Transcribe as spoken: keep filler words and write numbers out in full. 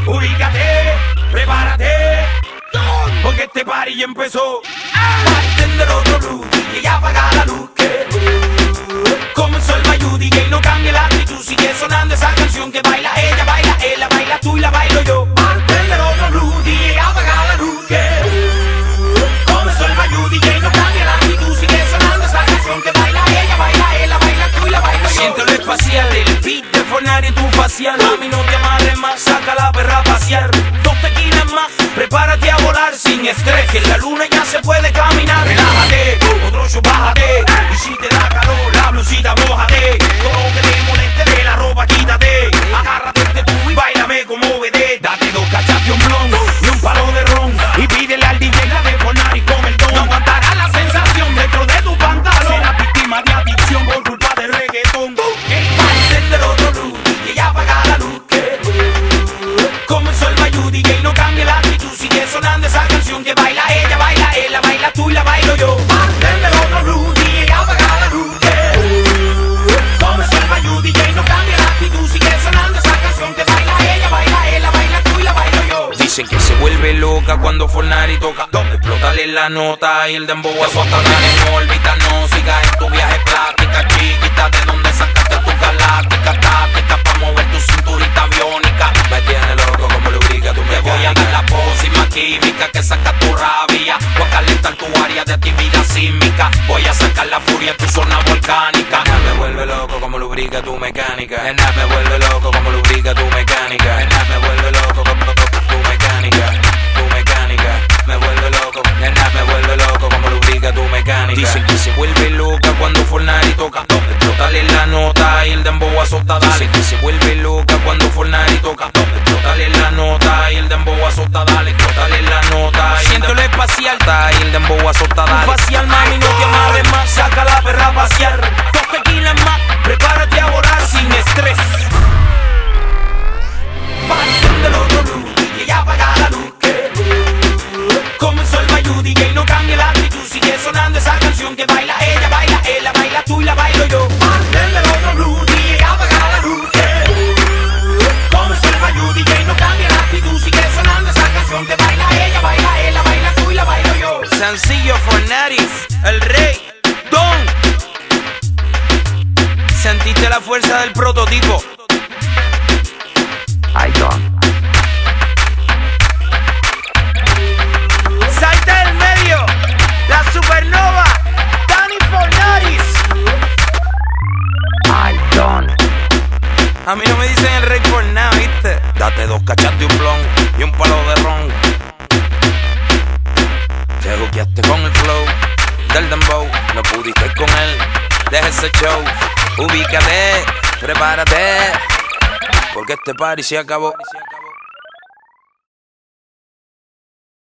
Ubícate, prepárate, porque este party ya empezó. Bartender otro blue, D J apaga la luz que comenzó el Mayú, D J no cambia la actitud, sigue sonando esa canción que baila ella, baila él, la baila tú y la bailo yo. Bartender otro blue, D J apaga la luz que comenzó el Mayú, D J no cambia la actitud, sigue sonando esa canción que baila ella, baila él, la baila tú y la bailo yo. Siento lo espacial, el beat de Fornari en tu facial, mami no te amarres más, saca la perra a pasear. Dos tequilas más, prepárate a volar sin estrés, que en la luna ya se puede caminar. Relájate, otro show bájate, y si te da calor la blusita mójate, todo lo que te moleste de la ropa quítate, agárrate este tú y bailame como vedé. Date dos cachas de un blon y un palo de ron, y pídele al D J la de Fornari con el don. No aguantará la sensación dentro de tu pantalón, serás víctima de adicción por culpa del reggaetón. El bartender otro blue, y ya apaga la luz que comenzó el Mayú, D J no cambia la actitud, sigue sonando esa canción que baila ella, baila él, la baila tú y la bailo yo. Bartender otro blue, D J apaga la luz que comenzó el Mayú, D J no cambia la actitud, sigue sonando esa canción que baila ella, baila él, la baila tú y la bailo yo. Dicen que se vuelve loca cuando Fornari toca, explótale la nota y el dembow a su dale, no olvida, no sigas en tu viaje plática, chiquita, de donde sacaste tu galáctica, táctica, pa' mover tu cinturita biónica. Me tiene loco como lubrica tu mecánica. Te voy a dar la pócima química que saca tu rabia, voy a calentar tu área de actividad sísmica, voy a sacar la furia en tu zona volcánica. Nena, me vuelve loco como lubrica tu mecánica. Nena, me vuelve loco como lubrica tu mecánica. Nena, me vuelve loco como tu mecánica. Tu mecánica me vuelve loco. Nena, me vuelve loco como lubrica tu mecánica. Dicen que se vuelve loca cuando Fornari toca, explótale la nota y el dembow azota, dale. Dicen que se vuelve loca cuando Fornari toca, explótale la nota y el dembow azota, dale. Explótale la nota y siento lo espacial, y el dembow azota, dale. Facial, mami, no te amarres más, saca la perra a pasear. Dos tequilas más, prepárate a volar sin estrés. Bartender otro blue, y ya apaga la luz que comenzó el Mayú, D J no cambia la actitud, sigue sonando esa canción que baila ella, baila él, la baila tú y la bailo yo. Bartender otro blue, D J apaga la luz que comenzó el Mayú, D J no cambia la actitud, sigue sonando esa canción que baila ella, baila él, la baila tú y la bailo yo. Sencillo Fornari, el rey, Don. Sentiste la fuerza del prototipo. I don't. Salte del medio, la supernova, Dani Fornari. I don't. A mí no me dicen el rey por nada, ¿viste? Date dos cachas de un blon y un palo de ron. Te buqueaste con el flow del dembow, no pudiste con él, deja ese show. Ubícate, prepárate, porque este party se acabó.